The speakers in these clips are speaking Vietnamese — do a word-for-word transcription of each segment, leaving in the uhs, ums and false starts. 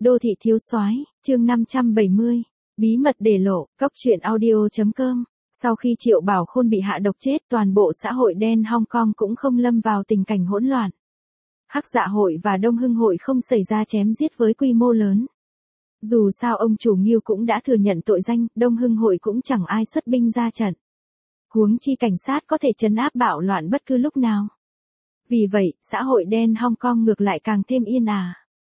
Đô thị thiếu soái, chương năm trăm bảy mươi, bí mật để lộ, cóc truyện audio chấm com. Sau khi Triệu Bảo Khôn bị hạ độc chết, toàn bộ xã hội đen Hong Kong cũng không lâm vào tình cảnh hỗn loạn. Hắc Dạ hội và Đông Hưng hội không xảy ra chém giết với quy mô lớn. Dù sao ông chủ Ngưu cũng đã thừa nhận tội danh, Đông Hưng hội cũng chẳng ai xuất binh ra trận. Huống chi cảnh sát có thể trấn áp bạo loạn bất cứ lúc nào. Vì vậy, xã hội đen Hong Kong ngược lại càng thêm yên ả.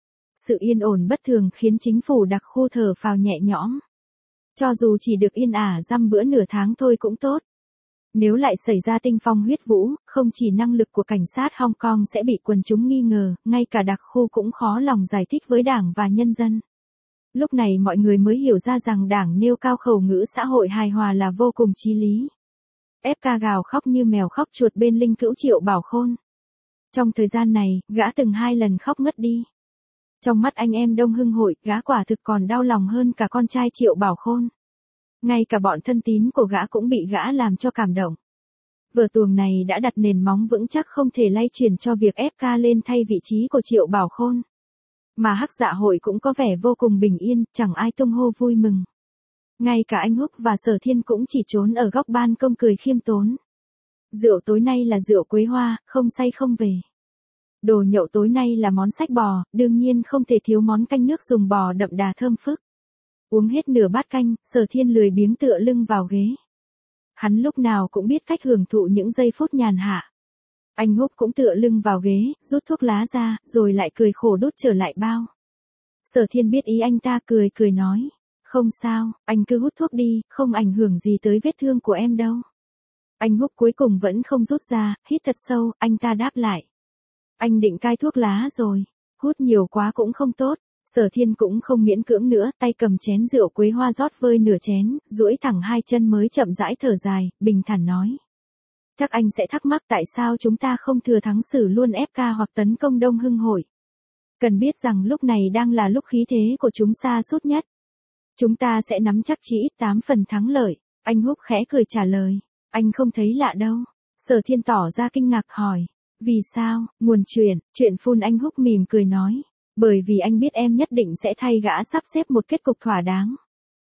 Sự yên ổn bất thường khiến chính phủ đặc khu thở phào nhẹ nhõm. Cho dù chỉ được yên ả dăm bữa nửa tháng thôi cũng tốt. Nếu lại xảy ra tinh phong huyết vũ, không chỉ năng lực của cảnh sát Hong Kong sẽ bị quần chúng nghi ngờ, ngay cả đặc khu cũng khó lòng giải thích với đảng và nhân dân. Lúc này mọi người mới hiểu ra rằng đảng nêu cao khẩu ngữ xã hội hài hòa là vô cùng chí lý. ép ca gào khóc như mèo khóc chuột bên linh cữu Triệu Bảo Khôn. Trong thời gian này, gã từng hai lần khóc ngất đi. Trong mắt anh em Đông Hưng hội, gã quả thực còn đau lòng hơn cả con trai Triệu Bảo Khôn. Ngay cả bọn thân tín của gã cũng bị gã làm cho cảm động. Vở tuồng này đã đặt nền móng vững chắc không thể lay chuyển cho việc ép ca lên thay vị trí của Triệu Bảo Khôn. Mà Hắc Dạ hội cũng có vẻ vô cùng bình yên, chẳng ai tung hô vui mừng. Ngay cả anh Húc và Sở Thiên cũng chỉ trốn ở góc ban công cười khiêm tốn. Rượu tối nay là rượu quế hoa, không say không về. Đồ nhậu tối nay là món sách bò, đương nhiên không thể thiếu món canh nước dùng bò đậm đà thơm phức. Uống hết nửa bát canh, Sở Thiên lười biếng tựa lưng vào ghế. Hắn lúc nào cũng biết cách hưởng thụ những giây phút nhàn hạ. Anh Húc cũng tựa lưng vào ghế, rút thuốc lá ra, rồi lại cười khổ đút trở lại bao. Sở Thiên biết ý anh ta, cười cười nói. Không sao, anh cứ hút thuốc đi, không ảnh hưởng gì tới vết thương của em đâu. Anh Húc cuối cùng vẫn không rút ra, hít thật sâu, anh ta đáp lại. Anh định cai thuốc lá rồi, hút nhiều quá cũng không tốt. Sở Thiên cũng không miễn cưỡng nữa, tay cầm chén rượu quế hoa rót vơi nửa chén, duỗi thẳng hai chân mới chậm rãi thở dài, bình thản nói. Chắc anh sẽ thắc mắc tại sao chúng ta không thừa thắng xử luôn ép ca hoặc tấn công Đông Hưng hội. Cần biết rằng lúc này đang là lúc khí thế của chúng sa sút nhất. Chúng ta sẽ nắm chắc chỉ ít tám phần thắng lợi. Anh Húc khẽ cười trả lời. Anh không thấy lạ đâu. Sở Thiên tỏ ra kinh ngạc hỏi. Vì sao? Nguồn chuyện, chuyện phun anh Húc mỉm cười nói. Bởi vì anh biết em nhất định sẽ thay gã sắp xếp một kết cục thỏa đáng.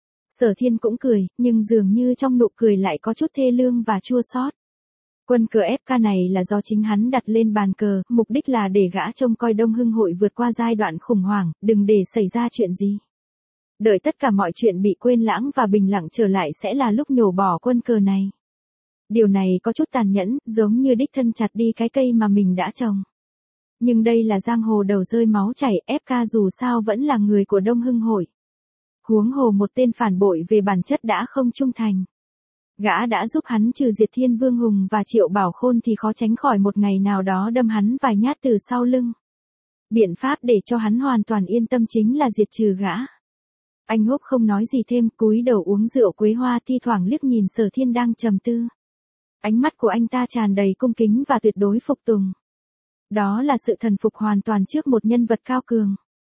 Sở Thiên cũng cười, nhưng dường như trong nụ cười lại có chút thê lương và chua xót. Quân cờ ép ca này là do chính hắn đặt lên bàn cờ, mục đích là để gã trông coi Đông Hưng hội vượt qua giai đoạn khủng hoảng, đừng để xảy ra chuyện gì. Đợi tất cả mọi chuyện bị quên lãng và bình lặng trở lại sẽ là lúc nhổ bỏ quân cờ này. Điều này có chút tàn nhẫn, giống như đích thân chặt đi cái cây mà mình đã trồng. Nhưng đây là giang hồ đầu rơi máu chảy, ép ca dù sao vẫn là người của Đông Hưng hội. Huống hồ một tên phản bội về bản chất đã không trung thành. Gã đã giúp hắn trừ diệt Thiên Vương Hùng và Triệu Bảo Khôn thì khó tránh khỏi một ngày nào đó đâm hắn vài nhát từ sau lưng. Biện pháp để cho hắn hoàn toàn yên tâm chính là diệt trừ gã. Anh Húc không nói gì thêm, cúi đầu uống rượu quế hoa, thi thoảng liếc nhìn Sở Thiên đang trầm tư. Ánh mắt của anh ta tràn đầy cung kính và tuyệt đối phục tùng. Đó là sự thần phục hoàn toàn trước một nhân vật cao cường.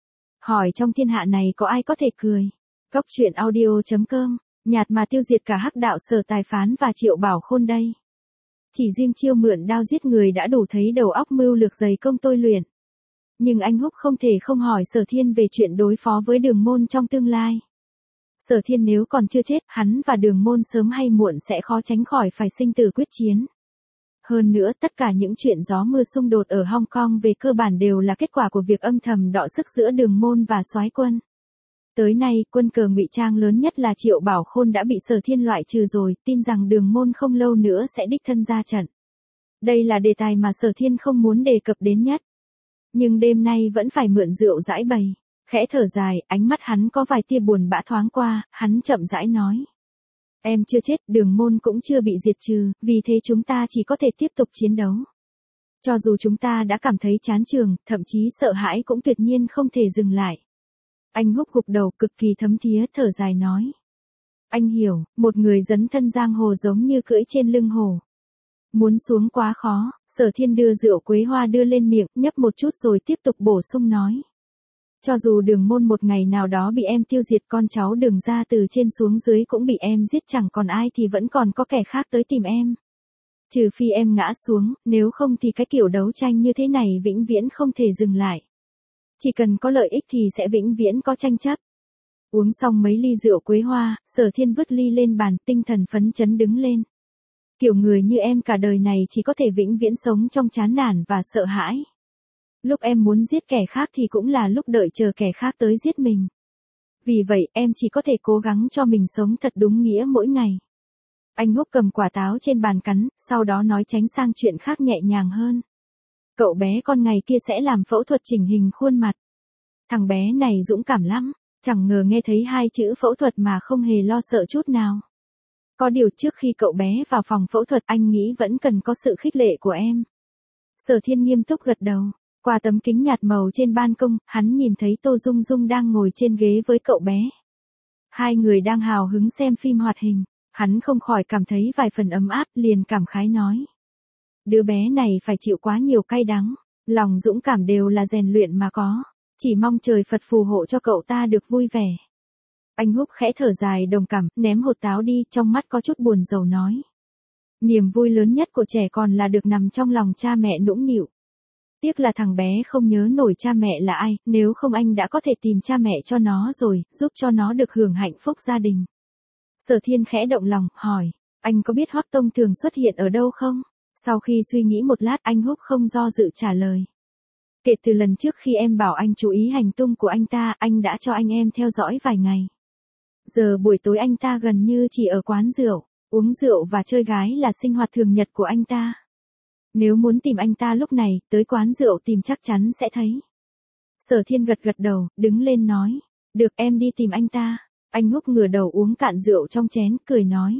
Hỏi trong thiên hạ này có ai có thể cười? Cóc truyện audio chấm com, nhạt mà tiêu diệt cả Hắc đạo Sở Tài Phán và Triệu Bảo Khôn đây. Chỉ riêng chiêu mượn đao giết người đã đủ thấy đầu óc mưu lược dày công tôi luyện. Nhưng anh Húc không thể không hỏi Sở Thiên về chuyện đối phó với Đường Môn trong tương lai. Sở Thiên nếu còn chưa chết, hắn và Đường Môn sớm hay muộn sẽ khó tránh khỏi phải sinh tử quyết chiến. Hơn nữa, tất cả những chuyện gió mưa xung đột ở Hong Kong về cơ bản đều là kết quả của việc âm thầm đọ sức giữa Đường Môn và Soái Quân. Tới nay, quân cờ ngụy trang lớn nhất là Triệu Bảo Khôn đã bị Sở Thiên loại trừ rồi, tin rằng Đường Môn không lâu nữa sẽ đích thân ra trận. Đây là đề tài mà Sở Thiên không muốn đề cập đến nhất. Nhưng đêm nay vẫn phải mượn rượu giải bày. Khẽ thở dài, ánh mắt hắn có vài tia buồn bã thoáng qua, hắn chậm rãi nói. Em chưa chết, Đường Môn cũng chưa bị diệt trừ, vì thế chúng ta chỉ có thể tiếp tục chiến đấu. Cho dù chúng ta đã cảm thấy chán chường, thậm chí sợ hãi cũng tuyệt nhiên không thể dừng lại. Anh Húc gục đầu cực kỳ thấm thía, thở dài nói. Anh hiểu, một người dấn thân giang hồ giống như cưỡi trên lưng hổ. Muốn xuống quá khó. Sở Thiên đưa rượu quế hoa đưa lên miệng, nhấp một chút rồi tiếp tục bổ sung nói. Cho dù Đường Môn một ngày nào đó bị em tiêu diệt, con cháu Đường gia từ trên xuống dưới cũng bị em giết, chẳng còn ai thì vẫn còn có kẻ khác tới tìm em. Trừ phi em ngã xuống, nếu không thì cái kiểu đấu tranh như thế này vĩnh viễn không thể dừng lại. Chỉ cần có lợi ích thì sẽ vĩnh viễn có tranh chấp. Uống xong mấy ly rượu quế hoa, Sở Thiên vứt ly lên bàn, tinh thần phấn chấn đứng lên. Kiểu người như em cả đời này chỉ có thể vĩnh viễn sống trong chán nản và sợ hãi. Lúc em muốn giết kẻ khác thì cũng là lúc đợi chờ kẻ khác tới giết mình. Vì vậy em chỉ có thể cố gắng cho mình sống thật đúng nghĩa mỗi ngày. Anh Húc cầm quả táo trên bàn cắn, sau đó nói tránh sang chuyện khác nhẹ nhàng hơn. Cậu bé con ngày kia sẽ làm phẫu thuật chỉnh hình khuôn mặt. Thằng bé này dũng cảm lắm, chẳng ngờ nghe thấy hai chữ phẫu thuật mà không hề lo sợ chút nào. Có điều trước khi cậu bé vào phòng phẫu thuật anh nghĩ vẫn cần có sự khích lệ của em. Sở Thiên nghiêm túc gật đầu. Qua tấm kính nhạt màu trên ban công, hắn nhìn thấy Tô Dung Dung đang ngồi trên ghế với cậu bé. Hai người đang hào hứng xem phim hoạt hình, hắn không khỏi cảm thấy vài phần ấm áp, liền cảm khái nói. Đứa bé này phải chịu quá nhiều cay đắng, lòng dũng cảm đều là rèn luyện mà có, chỉ mong trời Phật phù hộ cho cậu ta được vui vẻ. Anh Húc khẽ thở dài đồng cảm, ném hột táo đi, trong mắt có chút buồn rầu nói. Niềm vui lớn nhất của trẻ con là được nằm trong lòng cha mẹ nũng nịu. Tiếc là thằng bé không nhớ nổi cha mẹ là ai, nếu không anh đã có thể tìm cha mẹ cho nó rồi, giúp cho nó được hưởng hạnh phúc gia đình. Sở Thiên khẽ động lòng, hỏi, anh có biết Hoắc Tông thường xuất hiện ở đâu không? Sau khi suy nghĩ một lát anh Húc không do dự trả lời. Kể từ lần trước khi em bảo anh chú ý hành tung của anh ta, anh đã cho anh em theo dõi vài ngày. Giờ buổi tối anh ta gần như chỉ ở quán rượu, uống rượu và chơi gái là sinh hoạt thường nhật của anh ta. Nếu muốn tìm anh ta lúc này, tới quán rượu tìm chắc chắn sẽ thấy. Sở Thiên gật gật đầu, đứng lên nói. Được, em đi tìm anh ta. Anh Húc ngửa đầu uống cạn rượu trong chén, cười nói.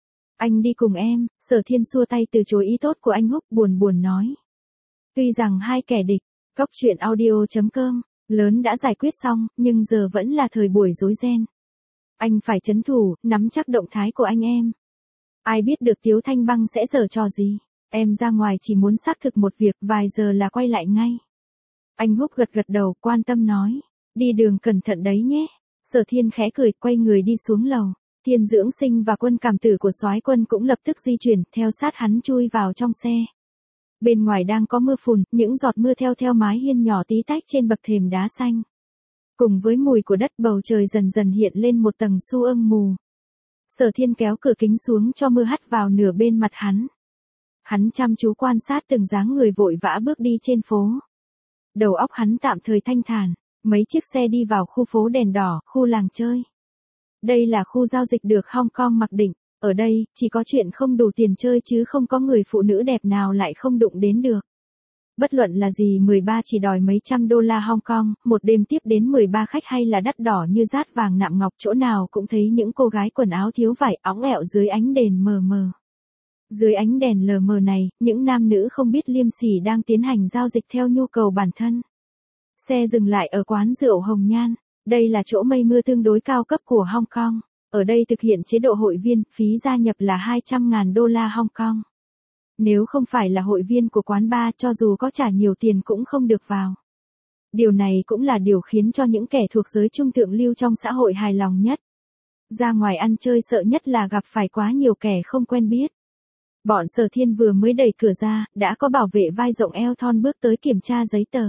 Anh đi cùng em. Sở Thiên xua tay từ chối ý tốt của anh Húc, buồn buồn nói. Tuy rằng hai kẻ địch, Cóc truyện audio chấm com, lớn đã giải quyết xong, nhưng giờ vẫn là thời buổi rối ren. Anh phải trấn thủ, nắm chắc động thái của anh em. Ai biết được Tiếu Thanh Băng sẽ giở trò gì. Em ra ngoài chỉ muốn xác thực một việc, vài giờ là quay lại ngay. Anh Húc gật gật đầu, quan tâm nói. Đi đường cẩn thận đấy nhé. Sở Thiên khẽ cười, quay người đi xuống lầu. Thiên Dưỡng Sinh và quân cảm tử của soái quân cũng lập tức di chuyển, theo sát hắn chui vào trong xe. Bên ngoài đang có mưa phùn, những giọt mưa theo theo mái hiên nhỏ tí tách trên bậc thềm đá xanh. Cùng với mùi của đất, bầu trời dần dần hiện lên một tầng xu ương mù. Sở Thiên kéo cửa kính xuống cho mưa hắt vào nửa bên mặt hắn. Hắn chăm chú quan sát từng dáng người vội vã bước đi trên phố. Đầu óc hắn tạm thời thanh thản, mấy chiếc xe đi vào khu phố đèn đỏ, khu làng chơi. Đây là khu giao dịch được Hong Kong mặc định, ở đây, chỉ có chuyện không đủ tiền chơi chứ không có người phụ nữ đẹp nào lại không đụng đến được. Bất luận là gì mười ba chỉ đòi mấy trăm đô la Hong Kong, một đêm tiếp đến mười ba khách hay là đắt đỏ như dát vàng nạm ngọc, chỗ nào cũng thấy những cô gái quần áo thiếu vải óng ẹo dưới ánh đèn mờ mờ. Dưới ánh đèn lờ mờ này, những nam nữ không biết liêm sỉ đang tiến hành giao dịch theo nhu cầu bản thân. Xe dừng lại ở quán rượu Hồng Nhan, đây là chỗ mây mưa tương đối cao cấp của Hong Kong. Ở đây thực hiện chế độ hội viên, phí gia nhập là hai trăm ngàn đô la Hong Kong. Nếu không phải là hội viên của quán bar, cho dù có trả nhiều tiền cũng không được vào. Điều này cũng là điều khiến cho những kẻ thuộc giới trung thượng lưu trong xã hội hài lòng nhất. Ra ngoài ăn chơi sợ nhất là gặp phải quá nhiều kẻ không quen biết. Bọn Sở Thiên vừa mới đẩy cửa ra, đã có bảo vệ vai rộng eo thon bước tới kiểm tra giấy tờ.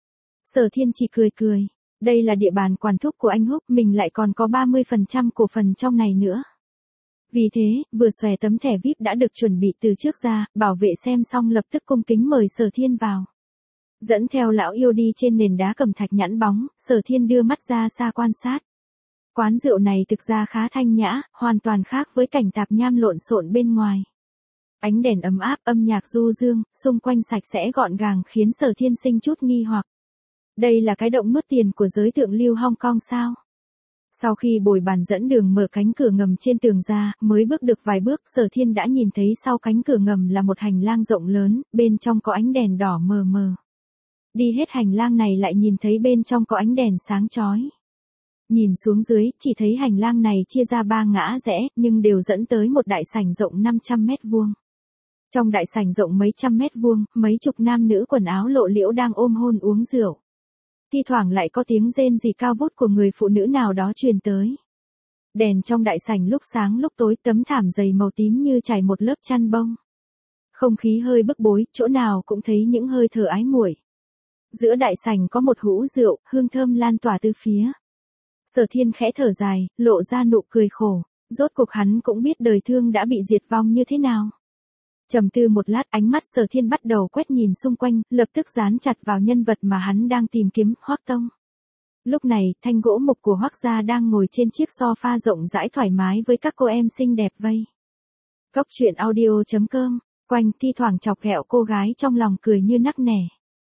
Sở Thiên chỉ cười cười. Đây là địa bàn quản thúc của anh Húc, mình lại còn có ba mươi phần trăm cổ phần trong này nữa. Vì thế, vừa xòe tấm thẻ vi ai pi đã được chuẩn bị từ trước ra, bảo vệ xem xong lập tức cung kính mời Sở Thiên vào. Dẫn theo lão yêu đi trên nền đá cẩm thạch nhẵn bóng, Sở Thiên đưa mắt ra xa quan sát. Quán rượu này thực ra khá thanh nhã, hoàn toàn khác với cảnh tạp nham lộn xộn bên ngoài. Ánh đèn ấm áp, âm nhạc du dương, xung quanh sạch sẽ gọn gàng khiến Sở Thiên sinh chút nghi hoặc. Đây là cái động nuốt tiền của giới thượng lưu Hong Kong sao? Sau khi bồi bàn dẫn đường mở cánh cửa ngầm trên tường ra, mới bước được vài bước, Sở Thiên đã nhìn thấy sau cánh cửa ngầm là một hành lang rộng lớn, bên trong có ánh đèn đỏ mờ mờ. Đi hết hành lang này lại nhìn thấy bên trong có ánh đèn sáng chói. Nhìn xuống dưới, chỉ thấy hành lang này chia ra ba ngã rẽ, nhưng đều dẫn tới một đại sảnh rộng năm trăm mét vuông. Trong đại sảnh rộng mấy trăm mét vuông, mấy chục nam nữ quần áo lộ liễu đang ôm hôn uống rượu. Thi thoảng lại có tiếng rên rỉ cao vút của người phụ nữ nào đó truyền tới. Đèn trong đại sảnh lúc sáng lúc tối, tấm thảm dày màu tím như trải một lớp chăn bông. Không khí hơi bức bối, chỗ nào cũng thấy những hơi thở ái muội. Giữa đại sảnh có một hũ rượu, hương thơm lan tỏa tứ phía. Sở Thiên khẽ thở dài, lộ ra nụ cười khổ. Rốt cuộc hắn cũng biết đời thương đã bị diệt vong như thế nào. Trầm tư một lát, ánh mắt Sở Thiên bắt đầu quét nhìn xung quanh, lập tức dán chặt vào nhân vật mà hắn đang tìm kiếm, Hoắc Tông. Lúc này, thanh gỗ mục của Hoắc gia đang ngồi trên chiếc sofa rộng rãi thoải mái với các cô em xinh đẹp vây. Cốc truyện audio chấm com, quanh thi thoảng chọc ghẹo cô gái trong lòng cười như nắc nẻ.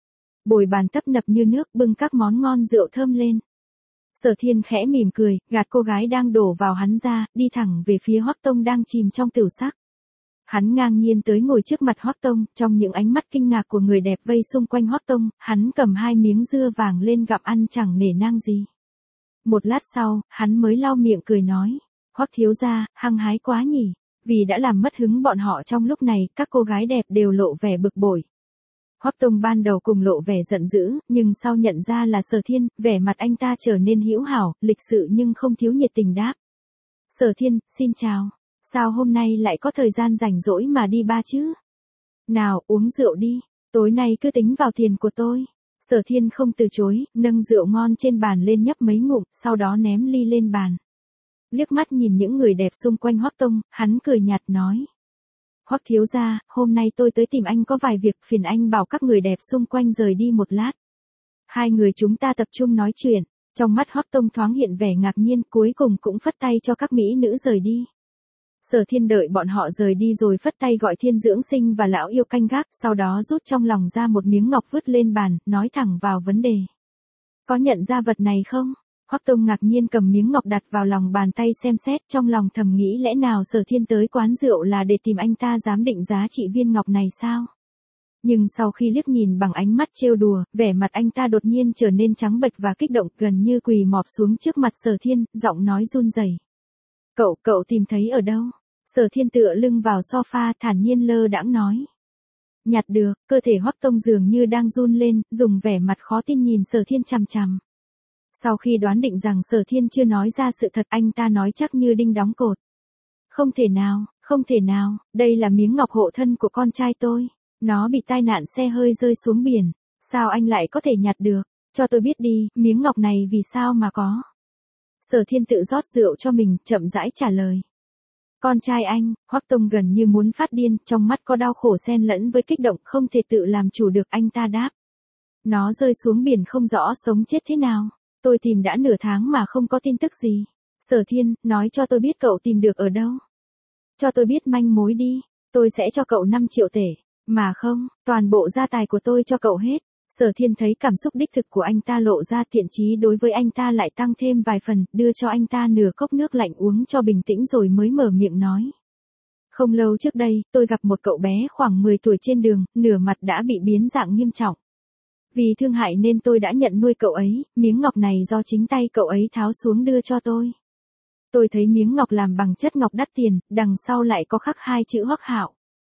Bồi bàn tấp nập như nước bưng các món ngon rượu thơm lên. Sở Thiên khẽ mỉm cười, gạt cô gái đang đổ vào hắn ra, đi thẳng về phía Hoắc Tông đang chìm trong tửu sắc. Hắn ngang nhiên tới ngồi trước mặt Hoắc Tông, trong những ánh mắt kinh ngạc của người đẹp vây xung quanh Hoắc Tông, hắn cầm hai miếng dưa vàng lên gặm ăn chẳng nể nang gì. Một lát sau, hắn mới lau miệng cười nói, Hoắc thiếu gia, hăng hái quá nhỉ, vì đã làm mất hứng bọn họ trong lúc này, các cô gái đẹp đều lộ vẻ bực bội. Hoắc Tông ban đầu cùng lộ vẻ giận dữ, nhưng sau nhận ra là Sở Thiên, vẻ mặt anh ta trở nên hữu hảo, lịch sự nhưng không thiếu nhiệt tình đáp. Sở Thiên, xin chào. Sao hôm nay lại có thời gian rảnh rỗi mà đi ba chứ? Nào, uống rượu đi, tối nay cứ tính vào tiền của tôi. Sở Thiên không từ chối, nâng rượu ngon trên bàn lên nhấp mấy ngụm, sau đó ném ly lên bàn. Liếc mắt nhìn những người đẹp xung quanh Hoắc Tông, hắn cười nhạt nói. Hoắc thiếu gia, hôm nay tôi tới tìm anh có vài việc, phiền anh bảo các người đẹp xung quanh rời đi một lát. Hai người chúng ta tập trung nói chuyện, trong mắt Hoắc Tông thoáng hiện vẻ ngạc nhiên, cuối cùng cũng phất tay cho các mỹ nữ rời đi. Sở Thiên đợi bọn họ rời đi rồi phất tay gọi Thiên Dưỡng Sinh và lão yêu canh gác, sau đó rút trong lòng ra một miếng ngọc vứt lên bàn, nói thẳng vào vấn đề. Có nhận ra vật này không? Hoắc Tông ngạc nhiên cầm miếng ngọc đặt vào lòng bàn tay xem xét, trong lòng thầm nghĩ lẽ nào Sở Thiên tới quán rượu là để tìm anh ta giám định giá trị viên ngọc này sao? Nhưng sau khi liếc nhìn bằng ánh mắt trêu đùa, vẻ mặt anh ta đột nhiên trở nên trắng bệch và kích động, gần như quỳ mọp xuống trước mặt Sở Thiên, giọng nói run rẩy. Cậu, cậu tìm thấy ở đâu? Sở Thiên tựa lưng vào sofa thản nhiên lơ đãng nói. Nhặt được, cơ thể Hoắc Tông dường như đang run lên, dùng vẻ mặt khó tin nhìn Sở Thiên chằm chằm. Sau khi đoán định rằng Sở Thiên chưa nói ra sự thật, anh ta nói chắc như đinh đóng cột. Không thể nào, không thể nào, đây là miếng ngọc hộ thân của con trai tôi. Nó bị tai nạn xe hơi rơi xuống biển. Sao anh lại có thể nhặt được? Cho tôi biết đi, miếng ngọc này vì sao mà có? Sở Thiên tự rót rượu cho mình, chậm rãi trả lời. Con trai anh, Hoắc Tông gần như muốn phát điên, trong mắt có đau khổ xen lẫn với kích động, không thể tự làm chủ được, anh ta đáp. Nó rơi xuống biển không rõ sống chết thế nào. Tôi tìm đã nửa tháng mà không có tin tức gì. Sở Thiên, nói cho tôi biết cậu tìm được ở đâu. Cho tôi biết manh mối đi, tôi sẽ cho cậu năm triệu tể. Mà không, toàn bộ gia tài của tôi cho cậu hết. Sở Thiên thấy cảm xúc đích thực của anh ta lộ ra, thiện chí đối với anh ta lại tăng thêm vài phần, đưa cho anh ta nửa cốc nước lạnh uống cho bình tĩnh rồi mới mở miệng nói. Không lâu trước đây, tôi gặp một cậu bé khoảng mười tuổi trên đường, nửa mặt đã bị biến dạng nghiêm trọng. Vì thương hại nên tôi đã nhận nuôi cậu ấy, miếng ngọc này do chính tay cậu ấy tháo xuống đưa cho tôi. Tôi thấy miếng ngọc làm bằng chất ngọc đắt tiền, đằng sau lại có khắc hai chữ Hoắc Hạo.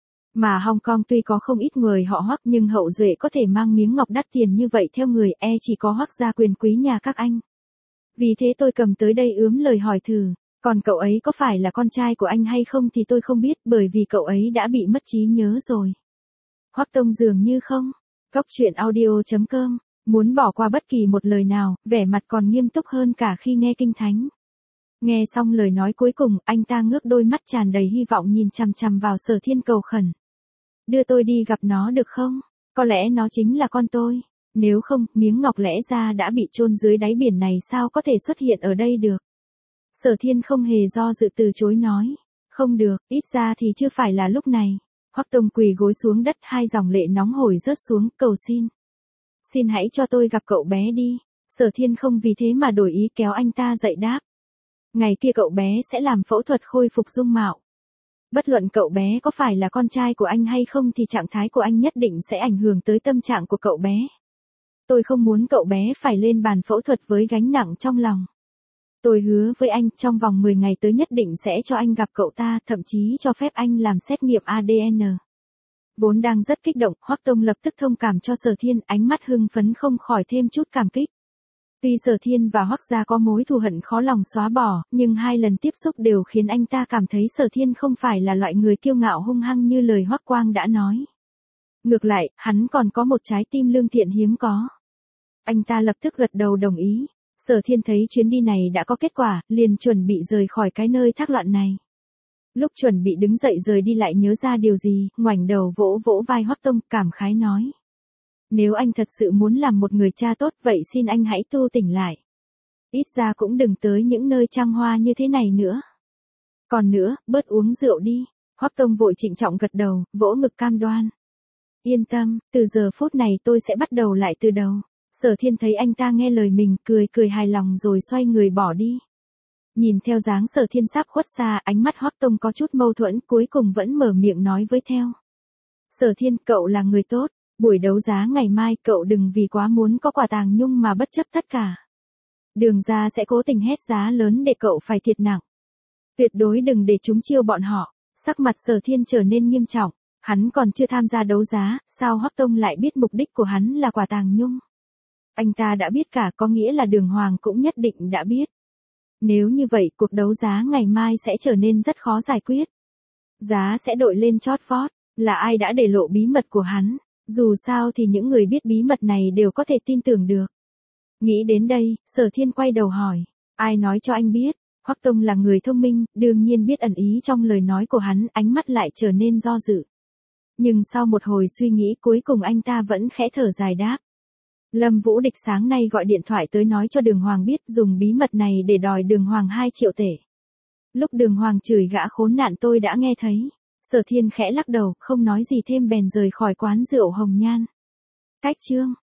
Mà Hong Kong tuy có không ít người họ Hoắc nhưng hậu duệ có thể mang miếng ngọc đắt tiền như vậy theo người e chỉ có Hoắc gia quyền quý nhà các anh. Vì thế tôi cầm tới đây ướm lời hỏi thử, còn cậu ấy có phải là con trai của anh hay không thì tôi không biết, bởi vì cậu ấy đã bị mất trí nhớ rồi. Hoắc Tông dường như không. Cốc truyện audio chấm com, muốn bỏ qua bất kỳ một lời nào, vẻ mặt còn nghiêm túc hơn cả khi nghe kinh thánh. Nghe xong lời nói cuối cùng, anh ta ngước đôi mắt tràn đầy hy vọng nhìn chằm chằm vào Sở Thiên cầu khẩn. Đưa tôi đi gặp nó được không? Có lẽ nó chính là con tôi. Nếu không, miếng ngọc lẽ ra đã bị chôn dưới đáy biển này sao có thể xuất hiện ở đây được? Sở Thiên không hề do dự từ chối nói. Không được, ít ra thì chưa phải là lúc này. Hoắc Tông quỳ gối xuống đất, hai dòng lệ nóng hổi rớt xuống, cầu xin. Xin hãy cho tôi gặp cậu bé đi. Sở Thiên không vì thế mà đổi ý, kéo anh ta dậy đáp. Ngày kia cậu bé sẽ làm phẫu thuật khôi phục dung mạo. Bất luận cậu bé có phải là con trai của anh hay không thì trạng thái của anh nhất định sẽ ảnh hưởng tới tâm trạng của cậu bé. Tôi không muốn cậu bé phải lên bàn phẫu thuật với gánh nặng trong lòng. Tôi hứa với anh, trong vòng mười ngày tới nhất định sẽ cho anh gặp cậu ta, thậm chí cho phép anh làm xét nghiệm a đê en. Vốn đang rất kích động, Hoắc Tông lập tức thông cảm cho Sở Thiên, ánh mắt hưng phấn không khỏi thêm chút cảm kích. Tuy Sở Thiên và Hoắc gia có mối thù hận khó lòng xóa bỏ, nhưng hai lần tiếp xúc đều khiến anh ta cảm thấy Sở Thiên không phải là loại người kiêu ngạo hung hăng như lời Hoắc Quang đã nói. Ngược lại, hắn còn có một trái tim lương thiện hiếm có. Anh ta lập tức gật đầu đồng ý. Sở Thiên thấy chuyến đi này đã có kết quả, liền chuẩn bị rời khỏi cái nơi thác loạn này. Lúc chuẩn bị đứng dậy rời đi lại nhớ ra điều gì, ngoảnh đầu vỗ vỗ vai Hoắc Tông, cảm khái nói. Nếu anh thật sự muốn làm một người cha tốt vậy xin anh hãy tu tỉnh lại. Ít ra cũng đừng tới những nơi trăng hoa như thế này nữa. Còn nữa, bớt uống rượu đi. Hoắc Tông vội trịnh trọng gật đầu, vỗ ngực cam đoan. Yên tâm, từ giờ phút này tôi sẽ bắt đầu lại từ đầu. Sở Thiên thấy anh ta nghe lời mình, cười cười hài lòng rồi xoay người bỏ đi. Nhìn theo dáng Sở Thiên sắp khuất xa, ánh mắt Hoắc Tông có chút mâu thuẫn, cuối cùng vẫn mở miệng nói với theo. Sở Thiên, cậu là người tốt, buổi đấu giá ngày mai cậu đừng vì quá muốn có quả tàng nhung mà bất chấp tất cả. Đường ra sẽ cố tình hét giá lớn để cậu phải thiệt nặng. Tuyệt đối đừng để chúng chiêu bọn họ. Sắc mặt Sở Thiên trở nên nghiêm trọng, hắn còn chưa tham gia đấu giá, sao Hoắc Tông lại biết mục đích của hắn là quả tàng nhung? Anh ta đã biết cả, có nghĩa là Đường Hoàng cũng nhất định đã biết. Nếu như vậy cuộc đấu giá ngày mai sẽ trở nên rất khó giải quyết. Giá sẽ đội lên chót vót, là ai đã để lộ bí mật của hắn, dù sao thì những người biết bí mật này đều có thể tin tưởng được. Nghĩ đến đây, Sở Thiên quay đầu hỏi, ai nói cho anh biết? Hoắc Tông là người thông minh, đương nhiên biết ẩn ý trong lời nói của hắn, ánh mắt lại trở nên do dự. Nhưng sau một hồi suy nghĩ cuối cùng anh ta vẫn khẽ thở dài đáp. Lâm Vũ Địch sáng nay gọi điện thoại tới nói cho Đường Hoàng biết dùng bí mật này để đòi Đường Hoàng hai triệu tể. Lúc Đường Hoàng chửi gã khốn nạn tôi đã nghe thấy. Sở Thiên khẽ lắc đầu, không nói gì thêm bèn rời khỏi quán rượu Hồng Nhan. Cách chương